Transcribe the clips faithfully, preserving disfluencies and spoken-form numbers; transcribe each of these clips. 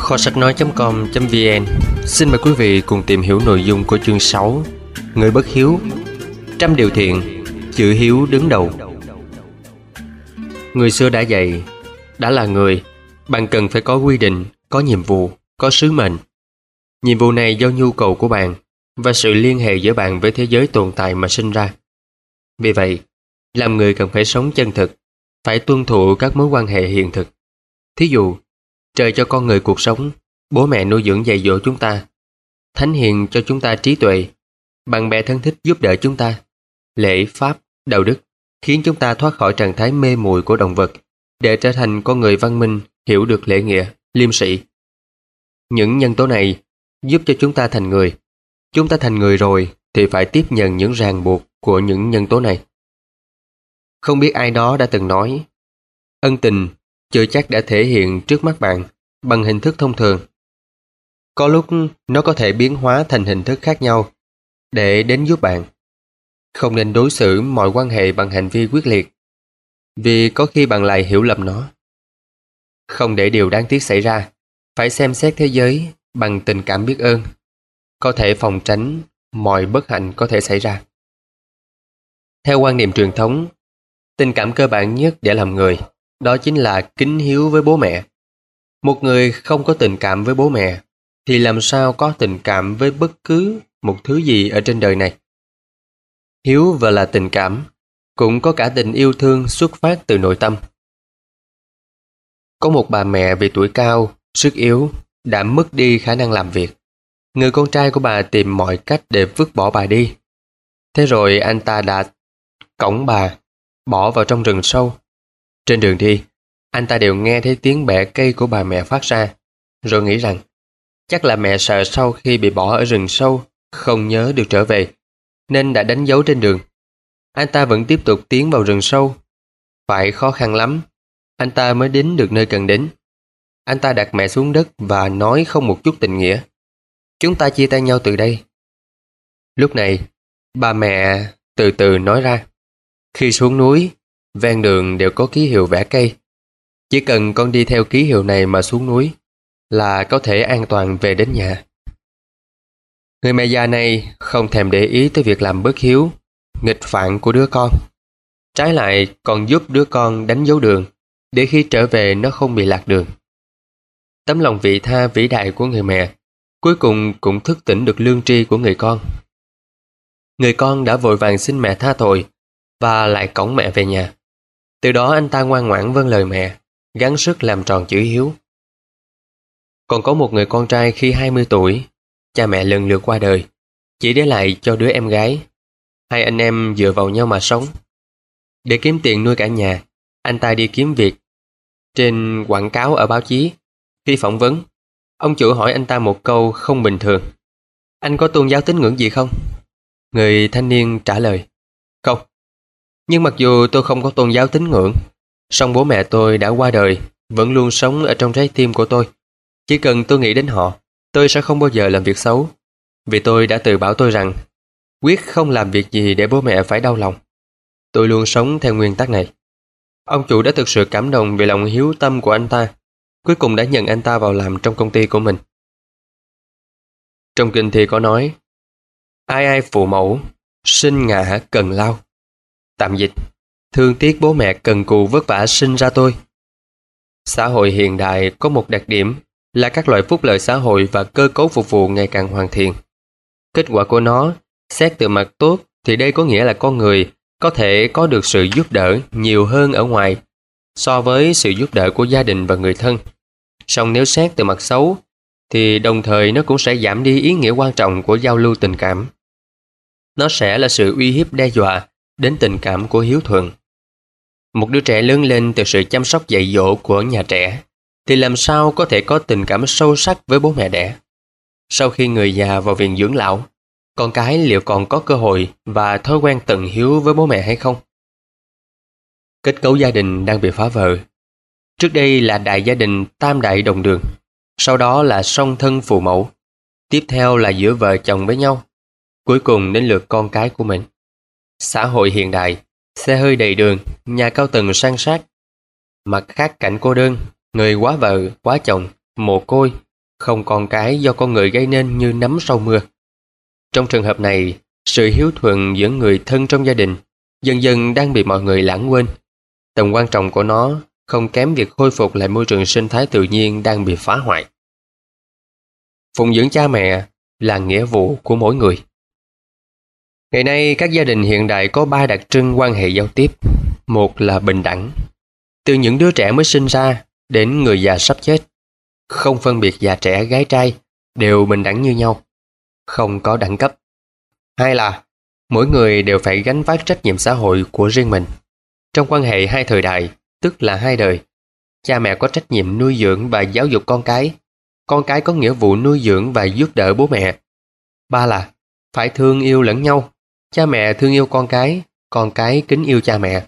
Kho sách nói.com.vn xin mời quý vị cùng tìm hiểu nội dung của chương sáu, Người bất hiếu. Trăm điều thiện, chữ hiếu đứng đầu. Người xưa đã dạy, đã là người, bạn cần phải có quy định, có nhiệm vụ, có sứ mệnh. Nhiệm vụ này do nhu cầu của bạn và sự liên hệ giữa bạn với thế giới tồn tại mà sinh ra. Vì vậy, làm người cần phải sống chân thực, phải tuân thủ các mối quan hệ hiện thực. Thí dụ, trời cho con người cuộc sống, bố mẹ nuôi dưỡng dạy dỗ chúng ta, thánh hiền cho chúng ta trí tuệ, bạn bè thân thích giúp đỡ chúng ta, lễ pháp, đạo đức khiến chúng ta thoát khỏi trạng thái mê muội của động vật để trở thành con người văn minh, hiểu được lễ nghĩa, liêm sĩ. Những nhân tố này giúp cho chúng ta thành người. Chúng ta thành người rồi thì phải tiếp nhận những ràng buộc của những nhân tố này. Không biết ai đó đã từng nói, ân tình chưa chắc đã thể hiện trước mắt bạn bằng hình thức thông thường. Có lúc nó có thể biến hóa thành hình thức khác nhau để đến giúp bạn. Không nên đối xử mọi quan hệ bằng hành vi quyết liệt, vì có khi bạn lại hiểu lầm nó. Không để điều đáng tiếc xảy ra, phải xem xét thế giới bằng tình cảm biết ơn, có thể phòng tránh mọi bất hạnh có thể xảy ra. Theo quan niệm truyền thống, tình cảm cơ bản nhất để làm người đó chính là kính hiếu với bố mẹ. Một người không có tình cảm với bố mẹ thì làm sao có tình cảm với bất cứ một thứ gì ở trên đời này. Hiếu và là tình cảm, cũng có cả tình yêu thương xuất phát từ nội tâm. Có một bà mẹ vì tuổi cao, sức yếu, đã mất đi khả năng làm việc. Người con trai của bà tìm mọi cách để vứt bỏ bà đi. Thế rồi anh ta đã cõng bà, bỏ vào trong rừng sâu. Trên đường đi, anh ta đều nghe thấy tiếng bẻ cây của bà mẹ phát ra, rồi nghĩ rằng chắc là mẹ sợ sau khi bị bỏ ở rừng sâu, không nhớ được trở về, nên đã đánh dấu trên đường. Anh ta vẫn tiếp tục tiến vào rừng sâu. Phải khó khăn lắm, anh ta mới đến được nơi cần đến. Anh ta đặt mẹ xuống đất và nói không một chút tình nghĩa. Chúng ta chia tay nhau từ đây. Lúc này, bà mẹ từ từ nói ra, khi xuống núi, ven đường đều có ký hiệu vẽ cây. Chỉ cần con đi theo ký hiệu này mà xuống núi là có thể an toàn về đến nhà. Người mẹ già này không thèm để ý tới việc làm bất hiếu, nghịch phản của đứa con. Trái lại còn giúp đứa con đánh dấu đường để khi trở về nó không bị lạc đường. Tấm lòng vị tha vĩ đại của người mẹ cuối cùng cũng thức tỉnh được lương tri của người con. Người con đã vội vàng xin mẹ tha tội và lại cõng mẹ về nhà. Từ đó anh ta ngoan ngoãn vâng lời mẹ, gắng sức làm tròn chữ hiếu. Còn có một người con trai khi hai mươi tuổi, cha mẹ lần lượt qua đời, chỉ để lại cho đứa em gái. Hai anh em dựa vào nhau mà sống. Để kiếm tiền nuôi cả nhà, anh ta đi kiếm việc. Trên quảng cáo ở báo chí, khi phỏng vấn, ông chủ hỏi anh ta một câu không bình thường. Anh có tôn giáo tín ngưỡng gì không? Người thanh niên trả lời, không. Nhưng mặc dù tôi không có tôn giáo tín ngưỡng, song bố mẹ tôi đã qua đời, vẫn luôn sống ở trong trái tim của tôi. Chỉ cần tôi nghĩ đến họ, tôi sẽ không bao giờ làm việc xấu. Vì tôi đã tự bảo tôi rằng, quyết không làm việc gì để bố mẹ phải đau lòng. Tôi luôn sống theo nguyên tắc này. Ông chủ đã thực sự cảm động về lòng hiếu tâm của anh ta, cuối cùng đã nhận anh ta vào làm trong công ty của mình. Trong kinh thì có nói, ai ai phụ mẫu, sinh ngã cần lao. Tạm dịch, thương tiếc bố mẹ cần cù vất vả sinh ra tôi. Xã hội hiện đại có một đặc điểm là các loại phúc lợi xã hội và cơ cấu phục vụ ngày càng hoàn thiện. Kết quả của nó, xét từ mặt tốt thì đây có nghĩa là con người có thể có được sự giúp đỡ nhiều hơn ở ngoài so với sự giúp đỡ của gia đình và người thân. Song nếu xét từ mặt xấu thì đồng thời nó cũng sẽ giảm đi ý nghĩa quan trọng của giao lưu tình cảm. Nó sẽ là sự uy hiếp đe dọa đến tình cảm của hiếu thuận. Một đứa trẻ lớn lên từ sự chăm sóc dạy dỗ của nhà trẻ thì làm sao có thể có tình cảm sâu sắc với bố mẹ đẻ? Sau khi người già vào viện dưỡng lão, con cái liệu còn có cơ hội và thói quen tận hiếu với bố mẹ hay không? Kết cấu gia đình đang bị phá vỡ. Trước đây là đại gia đình tam đại đồng đường, sau đó là song thân phụ mẫu, tiếp theo là giữa vợ chồng với nhau, cuối cùng đến lượt con cái của mình. Xã hội hiện đại, xe hơi đầy đường, nhà cao tầng san sát. Mặt khác cảnh cô đơn, người quá vợ, quá chồng, mồ côi, không con cái do con người gây nên như nấm sau mưa. Trong trường hợp này, sự hiếu thuận giữa người thân trong gia đình dần dần đang bị mọi người lãng quên. Tầm quan trọng của nó không kém việc khôi phục lại môi trường sinh thái tự nhiên đang bị phá hoại. Phụng dưỡng cha mẹ là nghĩa vụ của mỗi người. Ngày nay, các gia đình hiện đại có ba đặc trưng quan hệ giao tiếp. Một là bình đẳng. Từ những đứa trẻ mới sinh ra đến người già sắp chết, không phân biệt già trẻ gái trai, đều bình đẳng như nhau, không có đẳng cấp. Hai là mỗi người đều phải gánh vác trách nhiệm xã hội của riêng mình. Trong quan hệ hai thời đại, tức là hai đời, cha mẹ có trách nhiệm nuôi dưỡng và giáo dục con cái, con cái có nghĩa vụ nuôi dưỡng và giúp đỡ bố mẹ. Ba là phải thương yêu lẫn nhau, cha mẹ thương yêu con cái, con cái kính yêu cha mẹ.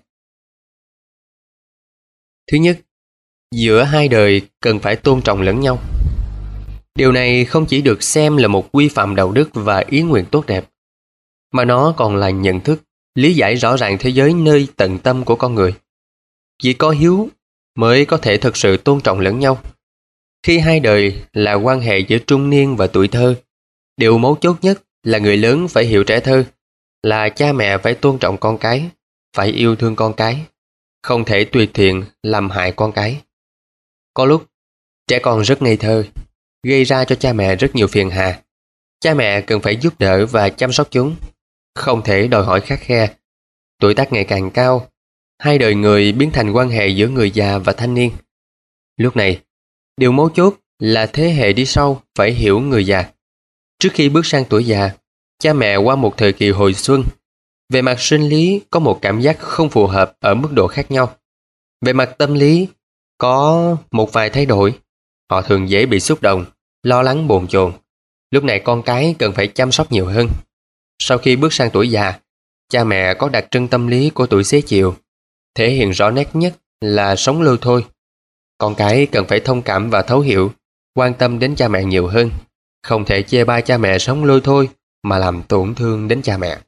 Thứ nhất, giữa hai đời cần phải tôn trọng lẫn nhau. Điều này không chỉ được xem là một quy phạm đạo đức và ý nguyện tốt đẹp, mà nó còn là nhận thức, lý giải rõ ràng thế giới nơi tận tâm của con người. Chỉ có hiếu mới có thể thực sự tôn trọng lẫn nhau. Khi hai đời là quan hệ giữa trung niên và tuổi thơ, điều mấu chốt nhất là người lớn phải hiểu trẻ thơ, là cha mẹ phải tôn trọng con cái, phải yêu thương con cái, không thể tùy tiện làm hại con cái. Có lúc, trẻ con rất ngây thơ, gây ra cho cha mẹ rất nhiều phiền hà. Cha mẹ cần phải giúp đỡ và chăm sóc chúng, không thể đòi hỏi khắt khe. Tuổi tác ngày càng cao, hai đời người biến thành quan hệ giữa người già và thanh niên. Lúc này, điều mấu chốt là thế hệ đi sau phải hiểu người già. Trước khi bước sang tuổi già, cha mẹ qua một thời kỳ hồi xuân. Về mặt sinh lý có một cảm giác không phù hợp ở mức độ khác nhau. Về mặt tâm lý có một vài thay đổi. Họ thường dễ bị xúc động, lo lắng bồn chồn. Lúc này con cái cần phải chăm sóc nhiều hơn. Sau khi bước sang tuổi già, cha mẹ có đặc trưng tâm lý của tuổi xế chiều. Thể hiện rõ nét nhất là sống lôi thôi. Con cái cần phải thông cảm và thấu hiểu, quan tâm đến cha mẹ nhiều hơn. Không thể chê bai cha mẹ sống lôi thôi mà làm tổn thương đến cha mẹ.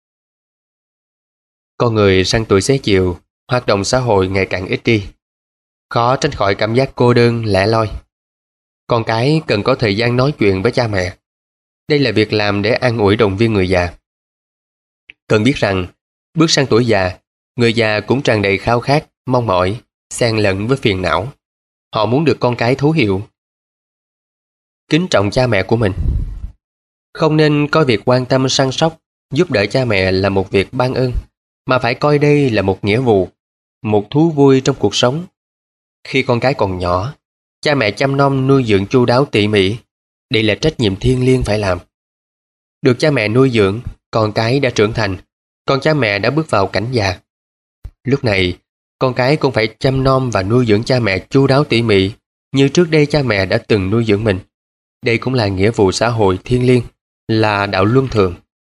Con người sang tuổi xế chiều, hoạt động xã hội ngày càng ít đi. Khó tránh khỏi cảm giác cô đơn, lẻ loi. Con cái cần có thời gian nói chuyện với cha mẹ. Đây là việc làm để an ủi động viên người già. Cần biết rằng, bước sang tuổi già, người già cũng tràn đầy khao khát, mong mỏi, xen lẫn với phiền não. Họ muốn được con cái thấu hiểu. Kính trọng cha mẹ của mình. Không nên coi việc quan tâm săn sóc, giúp đỡ cha mẹ là một việc ban ơn, mà phải coi đây là một nghĩa vụ, một thú vui trong cuộc sống. Khi con cái còn nhỏ, cha mẹ chăm nom nuôi dưỡng chu đáo tỉ mỉ. Đây là trách nhiệm thiêng liêng phải làm. Được cha mẹ nuôi dưỡng, con cái đã trưởng thành, còn cha mẹ đã bước vào cảnh già. Lúc này, con cái cũng phải chăm nom và nuôi dưỡng cha mẹ chu đáo tỉ mỉ, như trước đây cha mẹ đã từng nuôi dưỡng mình. Đây cũng là nghĩa vụ xã hội thiêng liêng, là đạo luân thường.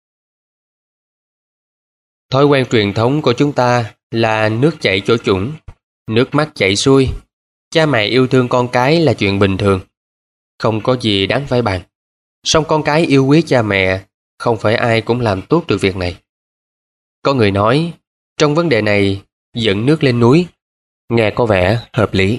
Thói quen truyền thống của chúng ta là nước chảy chỗ chủng, nước mắt chảy xuôi. Cha mẹ yêu thương con cái là chuyện bình thường, không có gì đáng phải bàn. Song con cái yêu quý cha mẹ, không phải ai cũng làm tốt được việc này. Có người nói, trong vấn đề này, dẫn nước lên núi, nghe có vẻ hợp lý.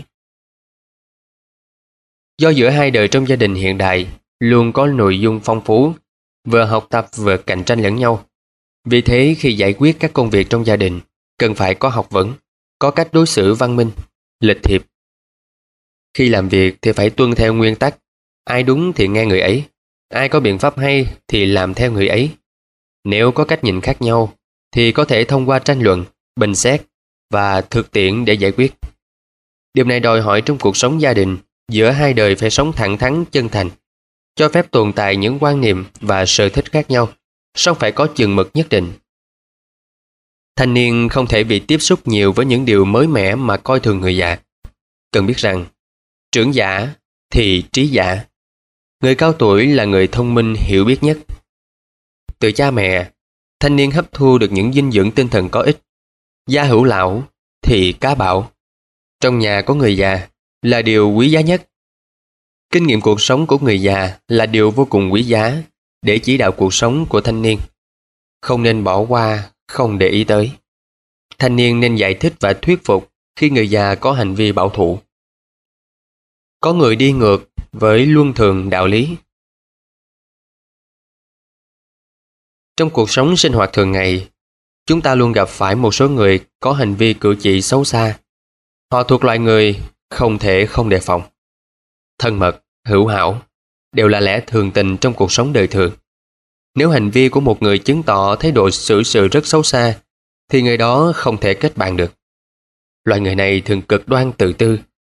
Do giữa hai đời trong gia đình hiện đại luôn có nội dung phong phú, vừa học tập vừa cạnh tranh lẫn nhau. Vì thế khi giải quyết các công việc trong gia đình, cần phải có học vấn, có cách đối xử văn minh, lịch thiệp. Khi làm việc thì phải tuân theo nguyên tắc, ai đúng thì nghe người ấy, ai có biện pháp hay thì làm theo người ấy. Nếu có cách nhìn khác nhau, thì có thể thông qua tranh luận, bình xét và thực tiễn để giải quyết. Điều này đòi hỏi trong cuộc sống gia đình, giữa hai đời phải sống thẳng thắn chân thành, cho phép tồn tại những quan niệm và sở thích khác nhau, song phải có chừng mực nhất định. Thanh niên không thể vì tiếp xúc nhiều với những điều mới mẻ mà coi thường người già. Cần biết rằng, trưởng giả thì trí giả. Người cao tuổi là người thông minh hiểu biết nhất. Từ cha mẹ, thanh niên hấp thu được những dinh dưỡng tinh thần có ích. Gia hữu lão thì cá bạo. Trong nhà có người già là điều quý giá nhất. Kinh nghiệm cuộc sống của người già là điều vô cùng quý giá để chỉ đạo cuộc sống của thanh niên. Không nên bỏ qua, không để ý tới. Thanh niên nên giải thích và thuyết phục khi người già có hành vi bảo thủ. Có người đi ngược với luân thường đạo lý. Trong cuộc sống sinh hoạt thường ngày, chúng ta luôn gặp phải một số người có hành vi cử chỉ xấu xa. Họ thuộc loại người không thể không đề phòng. Thân mật, hữu hảo đều là lẽ thường tình trong cuộc sống đời thường. Nếu hành vi của một người chứng tỏ thái độ xử sự rất xấu xa, thì người đó không thể kết bạn được. Loại người này thường cực đoan tự tư,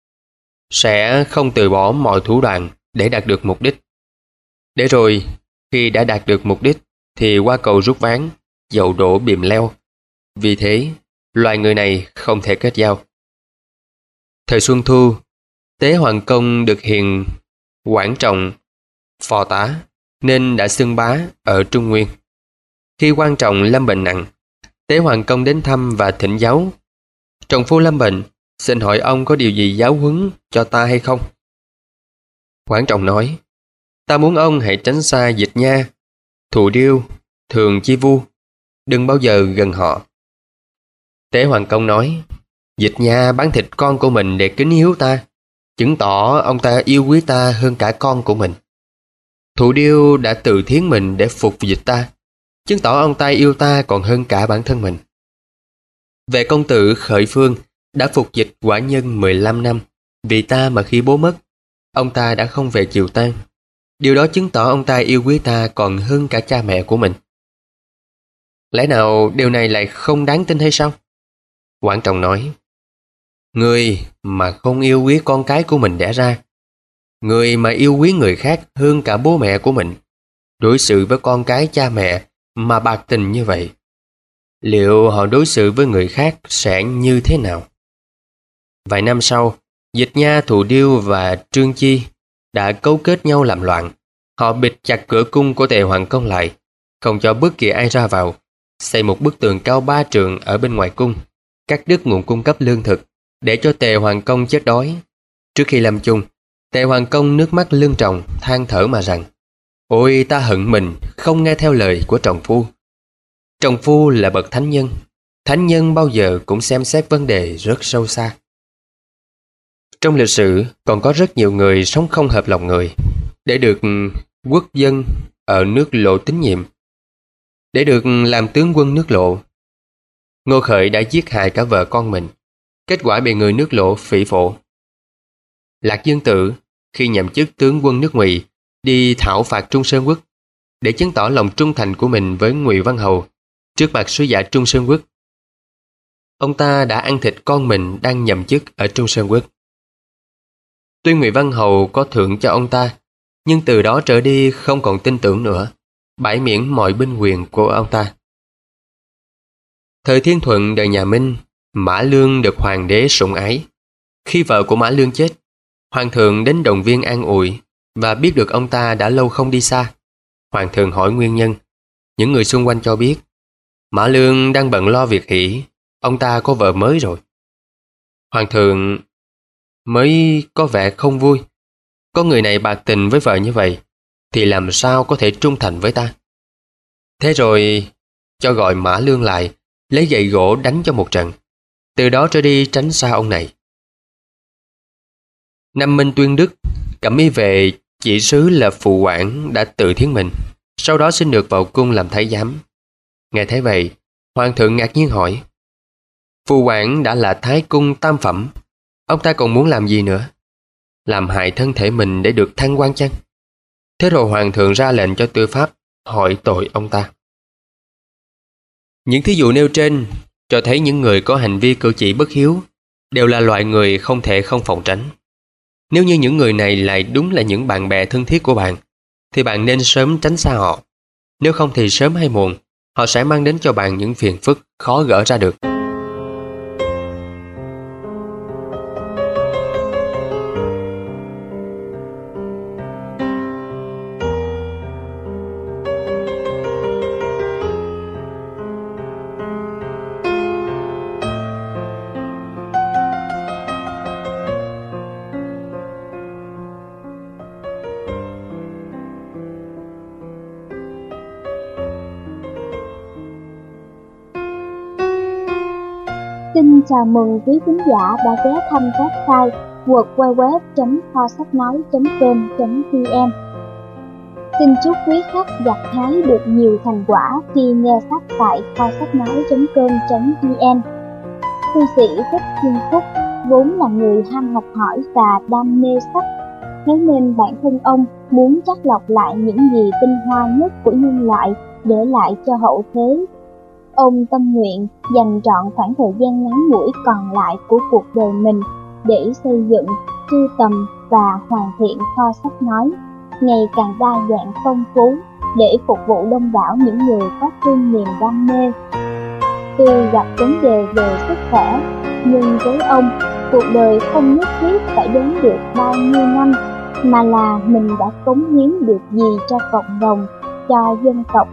sẽ không từ bỏ mọi thủ đoạn để đạt được mục đích. Để rồi, khi đã đạt được mục đích, thì qua cầu rút ván, dậu đổ bìm leo. Vì thế, loài người này không thể kết giao. Thời Xuân Thu, Tế Hoàng Công được hiền quản trọng phò tá, nên đã xưng bá ở Trung Nguyên. Khi quan trọng lâm bệnh nặng, Tế Hoàng Công đến thăm và thỉnh giáo. Trọng phu lâm bệnh, xin hỏi ông có điều gì giáo huấn cho ta hay không? Quản trọng nói, ta muốn ông hãy tránh xa Dịch Nha, Thụ Điêu, Thường Chi Vu, đừng bao giờ gần họ. Tế Hoàng Công nói, Dịch Nha bán thịt con của mình để kính hiếu ta, chứng tỏ ông ta yêu quý ta hơn cả con của mình. Thụ Điêu đã tự thiến mình để phục dịch ta, chứng tỏ ông ta yêu ta còn hơn cả bản thân mình. Về công tử Khởi Phương đã phục dịch quả nhân mười lăm năm, vì ta mà khi bố mất, ông ta đã không về chiều tang. Điều đó chứng tỏ ông ta yêu quý ta còn hơn cả cha mẹ của mình. Lẽ nào điều này lại không đáng tin hay sao? Quản trọng nói, người mà không yêu quý con cái của mình đẻ ra, người mà yêu quý người khác hơn cả bố mẹ của mình, đối xử với con cái cha mẹ mà bạc tình như vậy, liệu họ đối xử với người khác sẽ như thế nào? Vài năm sau, Dịch Nha, Thụ Điêu và Trương Chi đã cấu kết nhau làm loạn. Họ bịt chặt cửa cung của Tề Hoàng Công lại, không cho bất kỳ ai ra vào, xây một bức tường cao ba trượng ở bên ngoài cung, cắt đứt nguồn cung cấp lương thực, để cho Tề Hoàng Công chết đói. Trước khi lâm chung, Tề Hoàng Công nước mắt lưng tròng, than thở mà rằng, ôi ta hận mình không nghe theo lời của trọng phu. Trọng phu là bậc thánh nhân, thánh nhân bao giờ cũng xem xét vấn đề rất sâu xa. Trong lịch sử còn có rất nhiều người sống không hợp lòng người, để được quốc dân ở nước Lộ tín nhiệm, để được làm tướng quân nước Lộ. Ngô Khởi đã giết hại cả vợ con mình, kết quả bị người nước Lộ phỉ phổ. Lạc Dương Tử khi nhậm chức tướng quân nước Ngụy đi thảo phạt Trung Sơn Quốc, để chứng tỏ lòng trung thành của mình với Ngụy Văn Hầu trước mặt sứ giả Trung Sơn Quốc. Ông ta đã ăn thịt con mình đang nhậm chức ở Trung Sơn Quốc. Tuy Ngụy Văn Hầu có thưởng cho ông ta, nhưng từ đó trở đi không còn tin tưởng nữa, bãi miễn mọi binh quyền của ông ta. Thời Thiên Thuận đời nhà Minh, Mã Lương được hoàng đế sủng ái. Khi vợ của Mã Lương chết, hoàng thượng đến động viên an ủi, và biết được ông ta đã lâu không đi xa. Hoàng thượng hỏi nguyên nhân. Những người xung quanh cho biết, Mã Lương đang bận lo việc hỷ, ông ta có vợ mới rồi. Hoàng thượng mới có vẻ không vui. Có người này bạc tình với vợ như vậy, thì làm sao có thể trung thành với ta? Thế rồi cho gọi Mã Lương lại, lấy gậy gỗ đánh cho một trận. Từ đó trở đi tránh xa ông này. Năm Minh Tuyên Đức, cẩm y vệ chỉ sứ là Phụ Quản đã tự thiến mình, sau đó xin được vào cung làm thái giám. Nghe thấy vậy, hoàng thượng ngạc nhiên hỏi, Phụ Quản đã là thái cung tam phẩm, ông ta còn muốn làm gì nữa? Làm hại thân thể mình để được thăng quan chăng? Thế rồi hoàng thượng ra lệnh cho tư pháp hỏi tội ông ta. Những thí dụ nêu trên cho thấy những người có hành vi cử chỉ bất hiếu đều là loại người không thể không phòng tránh. Nếu như những người này lại đúng là những bạn bè thân thiết của bạn, thì bạn nên sớm tránh xa họ. Nếu không thì sớm hay muộn, họ sẽ mang đến cho bạn những phiền phức khó gỡ ra được. Xin chào mừng quý khán giả đã ghé thăm website w w w chấm kho sách nói chấm com chấm vn. Xin chúc quý khách gặt hái được nhiều thành quả khi nghe sách tại kho sách nói chấm com chấm vn. Thư sĩ Thích Thiên Phúc vốn là người ham học hỏi và đam mê sách, thế nên bản thân ông muốn chắt lọc lại những gì tinh hoa nhất của nhân loại để lại cho hậu thế. Ông tâm nguyện dành trọn khoảng thời gian ngắn ngủi còn lại của cuộc đời mình để xây dựng, sưu tầm và hoàn thiện kho sách nói ngày càng đa dạng phong phú để phục vụ đông đảo những người có chung niềm đam mê. Tuy gặp vấn đề về sức khỏe, nhưng với ông, cuộc đời không nhất thiết phải đến được bao nhiêu năm, mà là mình đã cống hiến được gì cho cộng đồng, cho dân tộc.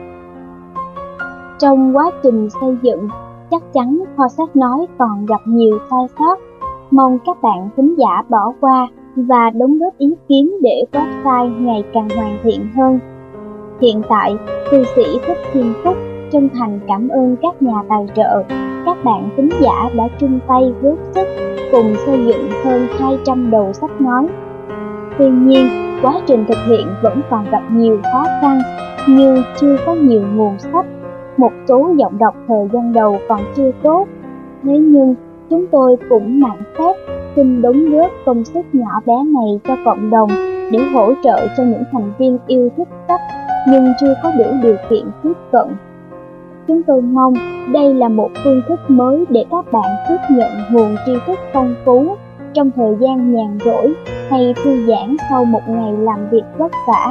Trong quá trình xây dựng, chắc chắn kho sách nói còn gặp nhiều sai sót. Mong các bạn thính giả bỏ qua và đóng góp ý kiến để website ngày càng hoàn thiện hơn. Hiện tại, thư sĩ Thích Thiên Phúc chân thành cảm ơn các nhà tài trợ, các bạn thính giả đã chung tay góp sức cùng xây dựng hơn hai trăm đầu sách nói. Tuy nhiên, quá trình thực hiện vẫn còn gặp nhiều khó khăn như chưa có nhiều nguồn sách, một số giọng đọc thời gian đầu còn chưa tốt. Thế nhưng, chúng tôi cũng mạn phép xin đóng góp công sức nhỏ bé này cho cộng đồng để hỗ trợ cho những thành viên yêu thích sách nhưng chưa có đủ điều kiện tiếp cận. Chúng tôi mong đây là một phương thức mới để các bạn tiếp nhận nguồn tri thức phong phú trong thời gian nhàn rỗi hay thư giãn sau một ngày làm việc vất vả.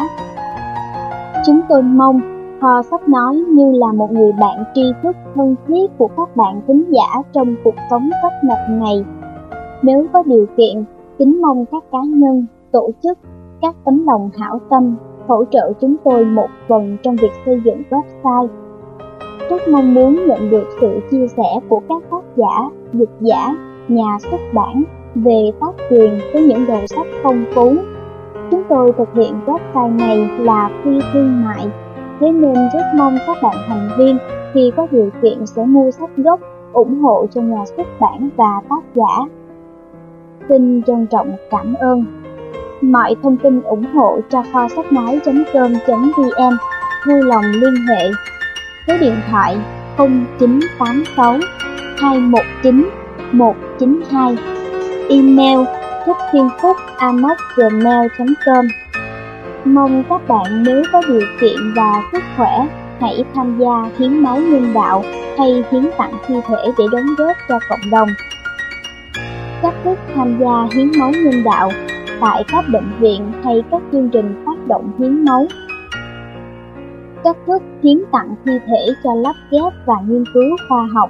Chúng tôi mong kho sách nói như là một người bạn tri thức thân thiết của các bạn thính giả trong cuộc sống tấp nập này. Nếu có điều kiện, kính mong các cá nhân, tổ chức, các tấm lòng hảo tâm hỗ trợ chúng tôi một phần trong việc xây dựng website. Rất mong muốn nhận được sự chia sẻ của các tác giả, dịch giả, nhà xuất bản về tác quyền với những đầu sách phong phú. Chúng tôi thực hiện website này là phi thương mại, thế nên rất mong các bạn thành viên khi có điều kiện sẽ mua sách gốc, ủng hộ cho nhà xuất bản và tác giả. Xin trân trọng cảm ơn. Mọi thông tin ủng hộ cho kho sách nói chấm com chấm vn vui lòng liên hệ số điện thoại không chín tám sáu hai một chín một chín hai, email thích thiên phúc a m o gmail chấm com. Mong các bạn nếu có điều kiện và sức khỏe hãy tham gia hiến máu nhân đạo hay hiến tặng thi thể để đóng góp cho cộng đồng. Cách thức tham gia hiến máu nhân đạo tại các bệnh viện hay các chương trình phát động hiến máu. Cách thức hiến tặng thi thể cho lắp ghép và nghiên cứu khoa học.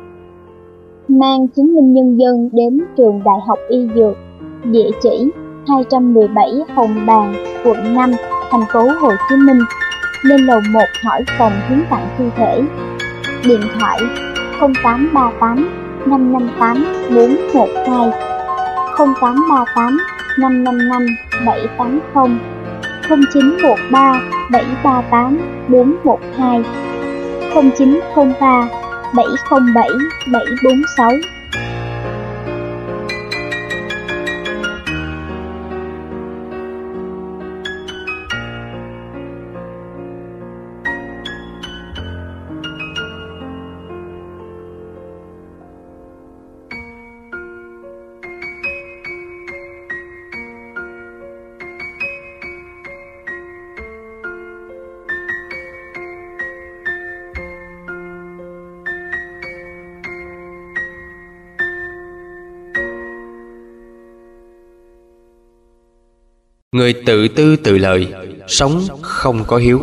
Mang chứng minh nhân dân đến trường Đại học Y Dược, địa chỉ hai trăm mười bảy Hồng Bàng, quận năm, thành phố Hồ Chí Minh. Lên lầu một hỏi phòng hiến tặng thi thể. Điện thoại không tám ba tám năm năm tám bốn một hai, không tám ba tám năm năm năm bảy tám không, không chín một ba bảy ba tám bốn một hai, không chín không ba bảy không bảy bảy bốn sáu. Người tự tư tự lợi, sống không có hiếu.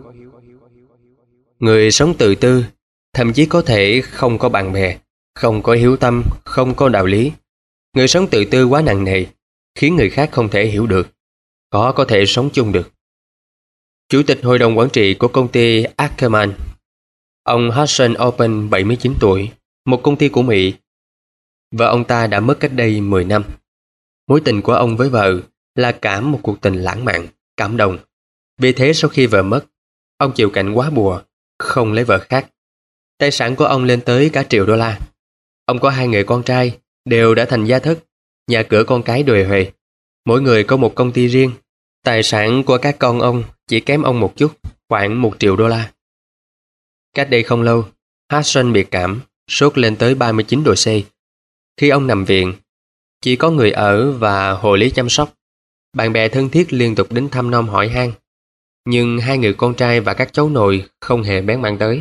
Người sống tự tư, thậm chí có thể không có bạn bè, không có hiếu tâm, không có đạo lý. Người sống tự tư quá nặng nề, khiến người khác không thể hiểu được, khó có thể sống chung được. Chủ tịch hội đồng quản trị của công ty Ackerman, ông Hudson Open, bảy mươi chín tuổi, một công ty của Mỹ. Vợ ông ta đã mất cách đây mười năm. Mối tình của ông với vợ là cả một cuộc tình lãng mạn, cảm động. Vì thế sau khi vợ mất, ông chịu cảnh quá bùa, không lấy vợ khác. Tài sản của ông lên tới cả triệu đô la. Ông có hai người con trai, đều đã thành gia thất. Nhà cửa con cái đùi huề, mỗi người có một công ty riêng. Tài sản của các con ông chỉ kém ông một chút, khoảng một triệu đô la. Cách đây không lâu, Hudson bị cảm, sốt lên tới ba mươi chín độ C. Khi ông nằm viện, chỉ có người ở và hộ lý chăm sóc. Bạn bè thân thiết liên tục đến thăm nom hỏi han, nhưng hai người con trai và các cháu nội không hề bén mảng tới.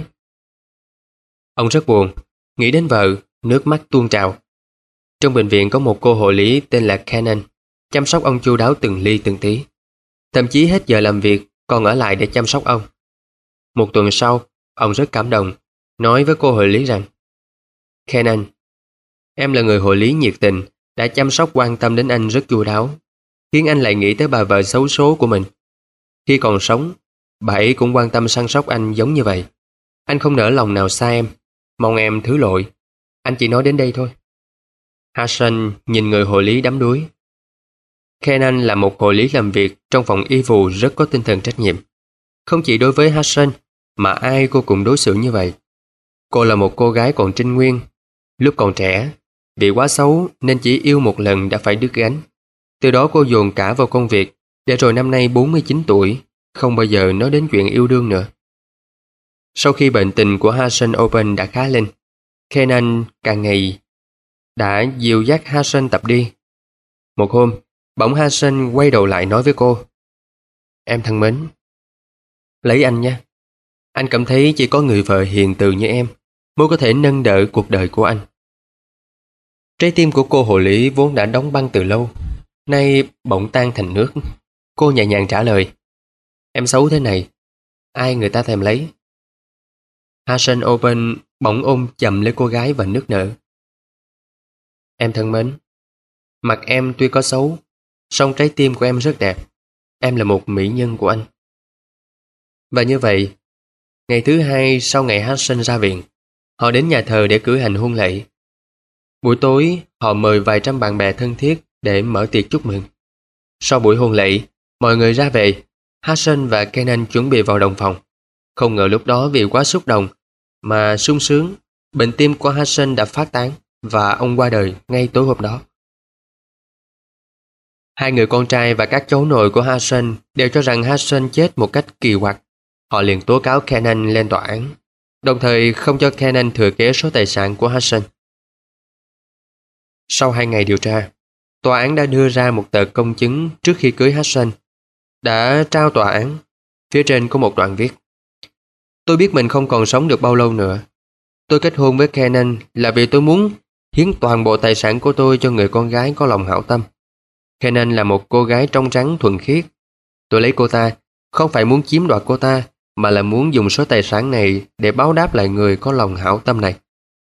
Ông rất buồn, nghĩ đến vợ, nước mắt tuôn trào. Trong bệnh viện có một cô hộ lý tên là Cannon, chăm sóc ông chu đáo từng ly từng tí. Thậm chí hết giờ làm việc còn ở lại để chăm sóc ông. Một tuần sau, ông rất cảm động, nói với cô hộ lý rằng: Cannon, em là người hộ lý nhiệt tình, đã chăm sóc quan tâm đến anh rất chu đáo, khiến anh lại nghĩ tới bà vợ xấu số của mình. Khi còn sống, bà ấy cũng quan tâm săn sóc anh giống như vậy. Anh không nỡ lòng nào xa em, mong em thứ lỗi. Anh chỉ nói đến đây thôi. Hudson nhìn người hộ lý đắm đuối. Cannon là một hộ lý làm việc trong phòng y vụ rất có tinh thần trách nhiệm. Không chỉ đối với Hudson, mà ai cô cũng đối xử như vậy. Cô là một cô gái còn trinh nguyên. Lúc còn trẻ, vì quá xấu nên chỉ yêu một lần đã phải đứt gánh. Từ đó cô dồn cả vào công việc, để rồi năm nay bốn mươi chín tuổi, không bao giờ nói đến chuyện yêu đương nữa. Sau khi bệnh tình của Hudson Open đã khá lên, Cannon càng ngày đã dìu dắt Hudson tập đi. Một hôm, bỗng Hudson quay đầu lại nói với cô: Em thân mến, lấy anh nha. Anh cảm thấy chỉ có người vợ hiền từ như em mới có thể nâng đỡ cuộc đời của anh. Trái tim của cô hộ lý vốn đã đóng băng từ lâu, nay bỗng tan thành nước. Cô nhẹ nhàng trả lời: Em xấu thế này, ai người ta thèm lấy. Hudson Open bỗng ôm chầm lấy cô gái và nức nở: Em thân mến, mặt em tuy có xấu, song trái tim của em rất đẹp. Em là một mỹ nhân của anh. Và như vậy, ngày thứ hai sau ngày Hudson ra viện, họ đến nhà thờ để cử hành hôn lễ. Buổi tối, họ mời vài trăm bạn bè thân thiết để mở tiệc chúc mừng. Sau buổi hôn lễ, mọi người ra về. Hudson và Cannon chuẩn bị vào đồng phòng. Không ngờ lúc đó vì quá xúc động mà sung sướng, bệnh tim của Hudson đã phát tán và ông qua đời ngay tối hôm đó. Hai người con trai và các cháu nội của Hudson đều cho rằng Hudson chết một cách kỳ quặc. Họ liền tố cáo Cannon lên tòa án, đồng thời không cho Cannon thừa kế số tài sản của Hudson. Sau hai ngày điều tra, tòa án đã đưa ra một tờ công chứng trước khi cưới Hudson. Đã trao tòa án, phía trên có một đoạn viết: Tôi biết mình không còn sống được bao lâu nữa. Tôi kết hôn với Cannon là vì tôi muốn hiến toàn bộ tài sản của tôi cho người con gái có lòng hảo tâm. Cannon là một cô gái trong trắng thuần khiết. Tôi lấy cô ta không phải muốn chiếm đoạt cô ta, mà là muốn dùng số tài sản này để báo đáp lại người có lòng hảo tâm này.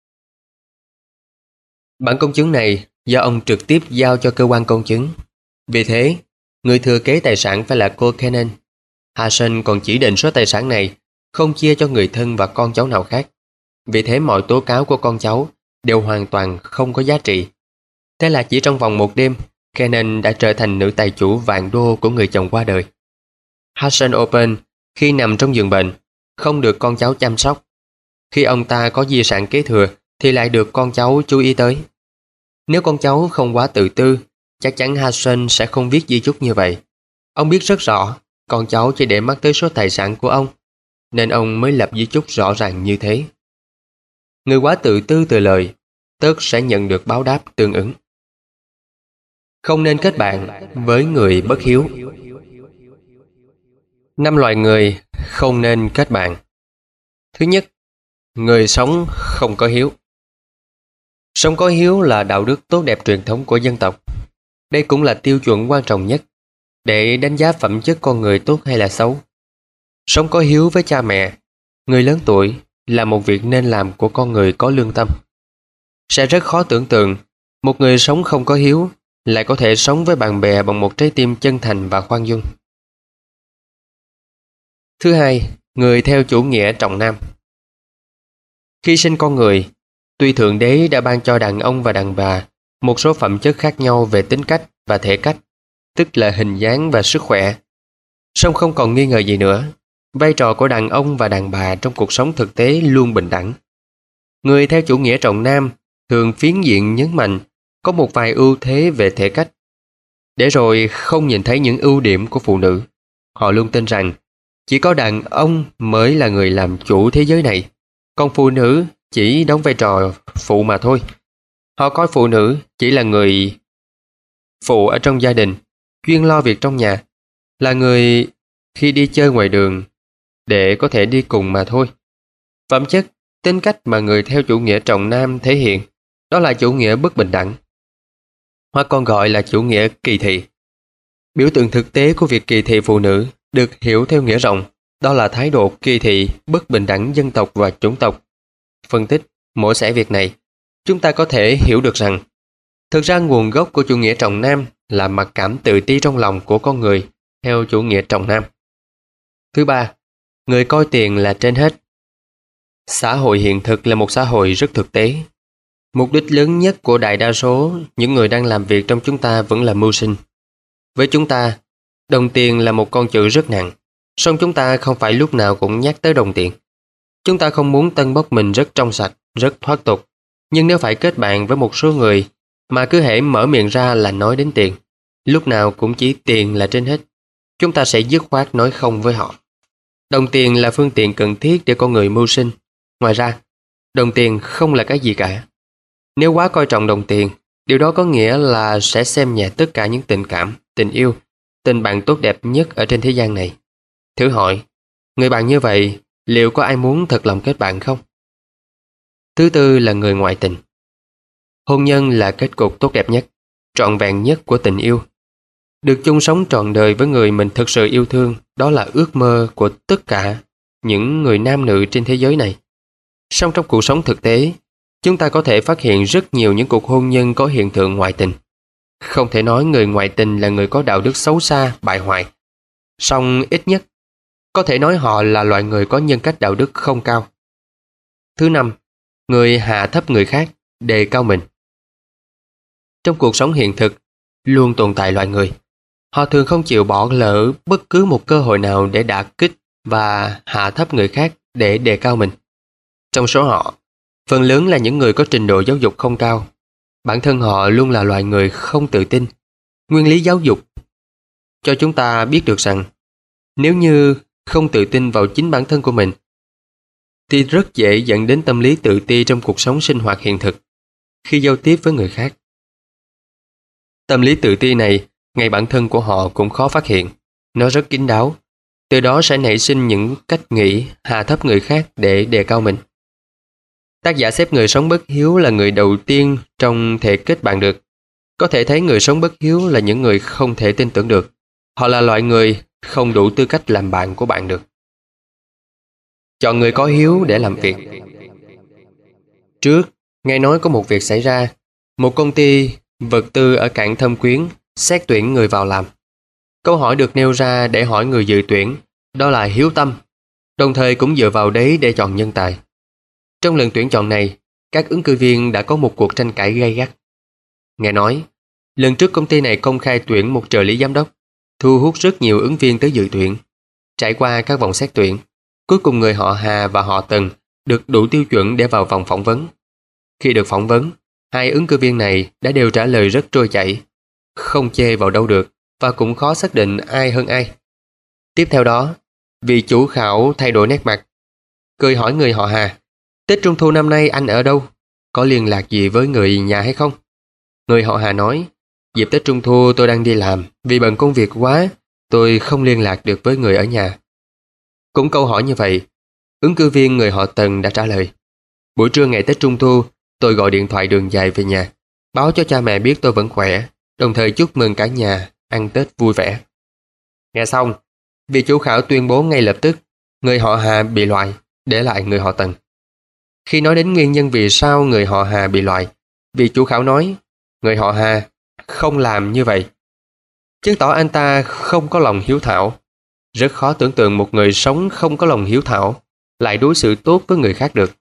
Bản công chứng này do ông trực tiếp giao cho cơ quan công chứng. Vì thế, người thừa kế tài sản phải là cô Cannon. Hudson còn chỉ định số tài sản này không chia cho người thân và con cháu nào khác. Vì thế mọi tố cáo của con cháu đều hoàn toàn không có giá trị. Thế là chỉ trong vòng một đêm, Cannon đã trở thành nữ tài chủ vạn đô của người chồng qua đời. Hudson Open khi nằm trong giường bệnh, không được con cháu chăm sóc. Khi ông ta có di sản kế thừa thì lại được con cháu chú ý tới. Nếu con cháu không quá tự tư, chắc chắn Hudson sẽ không viết di chúc như vậy. Ông biết rất rõ con cháu chỉ để mắt tới số tài sản của ông, nên ông mới lập di chúc rõ ràng như thế. Người quá tự tư từ lời, tất sẽ nhận được báo đáp tương ứng. Không nên kết bạn với người bất hiếu. Năm loại người không nên kết bạn. Thứ nhất, người sống không có hiếu. Sống có hiếu là đạo đức tốt đẹp truyền thống của dân tộc. Đây cũng là tiêu chuẩn quan trọng nhất để đánh giá phẩm chất con người tốt hay là xấu. Sống có hiếu với cha mẹ, người lớn tuổi là một việc nên làm của con người có lương tâm. Sẽ rất khó tưởng tượng một người sống không có hiếu lại có thể sống với bạn bè bằng một trái tim chân thành và khoan dung. Thứ hai, người theo chủ nghĩa trọng nam. Khi sinh con người, tuy Thượng Đế đã ban cho đàn ông và đàn bà một số phẩm chất khác nhau về tính cách và thể cách, tức là hình dáng và sức khỏe, song không còn nghi ngờ gì nữa, vai trò của đàn ông và đàn bà trong cuộc sống thực tế luôn bình đẳng. Người theo chủ nghĩa trọng nam thường phiến diện nhấn mạnh có một vài ưu thế về thể cách, để rồi không nhìn thấy những ưu điểm của phụ nữ. Họ luôn tin rằng chỉ có đàn ông mới là người làm chủ thế giới này, còn phụ nữ chỉ đóng vai trò phụ mà thôi. Họ coi phụ nữ chỉ là người phụ ở trong gia đình, chuyên lo việc trong nhà, là người khi đi chơi ngoài đường để có thể đi cùng mà thôi. Phẩm chất, tính cách mà người theo chủ nghĩa trọng nam thể hiện, đó là chủ nghĩa bất bình đẳng, hoặc còn gọi là chủ nghĩa kỳ thị. Biểu tượng thực tế của việc kỳ thị phụ nữ được hiểu theo nghĩa rộng, đó là thái độ kỳ thị bất bình đẳng dân tộc và chủng tộc. Phân tích mổ xẻ việc này, chúng ta có thể hiểu được rằng thực ra nguồn gốc của chủ nghĩa trọng nam là mặc cảm tự ti trong lòng của con người theo chủ nghĩa trọng nam. Thứ ba, người coi tiền là trên hết. Xã hội hiện thực là một xã hội rất thực tế. Mục đích lớn nhất của đại đa số những người đang làm việc trong chúng ta vẫn là mưu sinh. Với chúng ta, đồng tiền là một con chữ rất nặng, song chúng ta không phải lúc nào cũng nhắc tới đồng tiền. Chúng ta không muốn tân bốc mình rất trong sạch, rất thoát tục. Nhưng nếu phải kết bạn với một số người mà cứ hễ mở miệng ra là nói đến tiền, lúc nào cũng chỉ tiền là trên hết, chúng ta sẽ dứt khoát nói không với họ. Đồng tiền là phương tiện cần thiết để con người mưu sinh. Ngoài ra, đồng tiền không là cái gì cả. Nếu quá coi trọng đồng tiền, điều đó có nghĩa là sẽ xem nhẹ tất cả những tình cảm, tình yêu, tình bạn tốt đẹp nhất ở trên thế gian này. Thử hỏi, người bạn như vậy, liệu có ai muốn thật lòng kết bạn không? Thứ tư là người ngoại tình. Hôn nhân là kết cục tốt đẹp nhất, trọn vẹn nhất của tình yêu. Được chung sống trọn đời với người mình thực sự yêu thương, đó là ước mơ của tất cả những người nam nữ trên thế giới này. Song trong cuộc sống thực tế, chúng ta có thể phát hiện rất nhiều những cuộc hôn nhân có hiện tượng ngoại tình. Không thể nói người ngoại tình là người có đạo đức xấu xa, bại hoại. Song ít nhất, có thể nói họ là loại người có nhân cách đạo đức không cao. Thứ năm, người hạ thấp người khác, đề cao mình. Trong cuộc sống hiện thực, luôn tồn tại loại người. Họ thường không chịu bỏ lỡ bất cứ một cơ hội nào để đả kích và hạ thấp người khác để đề cao mình. Trong số họ, phần lớn là những người có trình độ giáo dục không cao. Bản thân họ luôn là loại người không tự tin. Nguyên lý giáo dục cho chúng ta biết được rằng nếu như không tự tin vào chính bản thân của mình, thì rất dễ dẫn đến tâm lý tự ti trong cuộc sống sinh hoạt hiện thực khi giao tiếp với người khác. Tâm lý tự ti này, ngay bản thân của họ cũng khó phát hiện. Nó rất kín đáo. Từ đó sẽ nảy sinh những cách nghĩ hạ thấp người khác để đề cao mình. Tác giả xếp người sống bất hiếu là người đầu tiên trong thể kết bạn được. Có thể thấy người sống bất hiếu là những người không thể tin tưởng được. Họ là loại người không đủ tư cách làm bạn của bạn được. Chọn người có hiếu để làm việc. Trước, nghe nói có một việc xảy ra. Một công ty vật tư ở cảng Thâm Quyến xét tuyển người vào làm. Câu hỏi được nêu ra để hỏi người dự tuyển, đó là hiếu tâm, đồng thời cũng dựa vào đấy để chọn nhân tài. Trong lần tuyển chọn này, các ứng cử viên đã có một cuộc tranh cãi gay gắt. Nghe nói, lần trước công ty này công khai tuyển một trợ lý giám đốc, thu hút rất nhiều ứng viên tới dự tuyển. Trải qua các vòng xét tuyển, cuối cùng người họ Hà và họ Tần được đủ tiêu chuẩn để vào vòng phỏng vấn. Khi được phỏng vấn, hai ứng cử viên này đã đều trả lời rất trôi chảy, không chê vào đâu được và cũng khó xác định ai hơn ai. Tiếp theo đó, vị chủ khảo thay đổi nét mặt, cười hỏi người họ Hà: Tết Trung Thu năm nay anh ở đâu? Có liên lạc gì với người nhà hay không? Người họ Hà nói: Dịp Tết Trung Thu tôi đang đi làm, vì bận công việc quá, tôi không liên lạc được với người ở nhà. Cũng câu hỏi như vậy, ứng cử viên người họ Tần đã trả lời: Buổi trưa ngày Tết Trung Thu, tôi gọi điện thoại đường dài về nhà, báo cho cha mẹ biết tôi vẫn khỏe, đồng thời chúc mừng cả nhà ăn Tết vui vẻ. Nghe xong, vị chủ khảo tuyên bố ngay lập tức người họ Hà bị loại, để lại người họ Tần. Khi nói đến nguyên nhân vì sao người họ Hà bị loại, vị chủ khảo nói người họ Hà không làm như vậy, chứng tỏ anh ta không có lòng hiếu thảo. Rất khó tưởng tượng một người sống không có lòng hiếu thảo lại đối xử tốt với người khác được.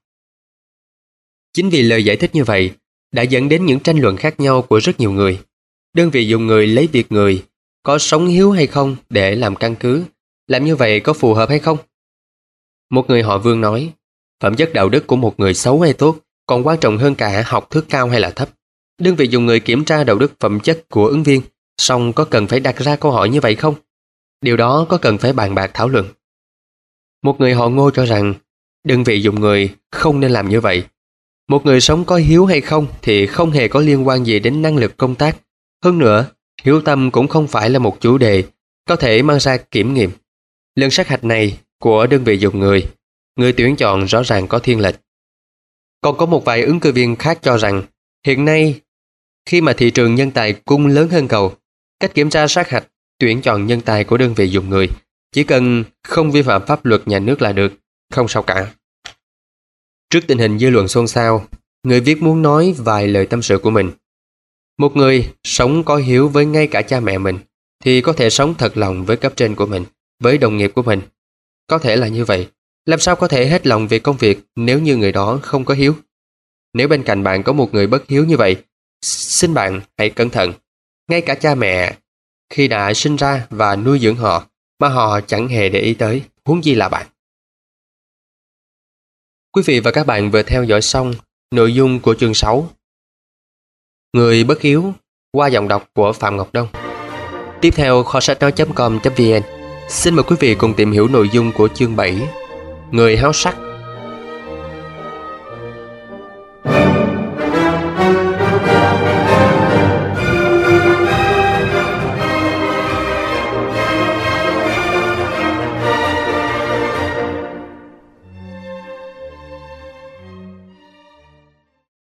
Chính vì lời giải thích như vậy đã dẫn đến những tranh luận khác nhau của rất nhiều người. Đơn vị dùng người lấy việc người có sống hiếu hay không để làm căn cứ. Làm như vậy có phù hợp hay không? Một người họ Vương nói, phẩm chất đạo đức của một người xấu hay tốt còn quan trọng hơn cả học thức cao hay là thấp. Đơn vị dùng người kiểm tra đạo đức phẩm chất của ứng viên, song có cần phải đặt ra câu hỏi như vậy không? Điều đó có cần phải bàn bạc thảo luận. Một người họ Ngô cho rằng đơn vị dùng người không nên làm như vậy. Một người sống có hiếu hay không thì không hề có liên quan gì đến năng lực công tác. Hơn nữa, hiếu tâm cũng không phải là một chủ đề có thể mang ra kiểm nghiệm. Lần sát hạch này của đơn vị dùng người, người tuyển chọn rõ ràng có thiên lệch. Còn có một vài ứng cử viên khác cho rằng hiện nay, khi mà thị trường nhân tài cung lớn hơn cầu, cách kiểm tra sát hạch, tuyển chọn nhân tài của đơn vị dùng người chỉ cần không vi phạm pháp luật nhà nước là được, không sao cả. Trước tình hình dư luận xôn xao, người viết muốn nói vài lời tâm sự của mình. Một người sống có hiếu với ngay cả cha mẹ mình thì có thể sống thật lòng với cấp trên của mình, với đồng nghiệp của mình. Có thể là như vậy. Làm sao có thể hết lòng về công việc nếu như người đó không có hiếu? Nếu bên cạnh bạn có một người bất hiếu như vậy, xin bạn hãy cẩn thận. Ngay cả cha mẹ khi đã sinh ra và nuôi dưỡng họ mà họ chẳng hề để ý tới, huống chi là bạn. Quý vị và các bạn vừa theo dõi xong nội dung của chương sáu Người bất hiếu qua giọng đọc của Phạm Ngọc Đông. Tiếp theo kho sách nói chấm com chấm vn xin mời quý vị cùng tìm hiểu nội dung của chương bảy Người háo sắc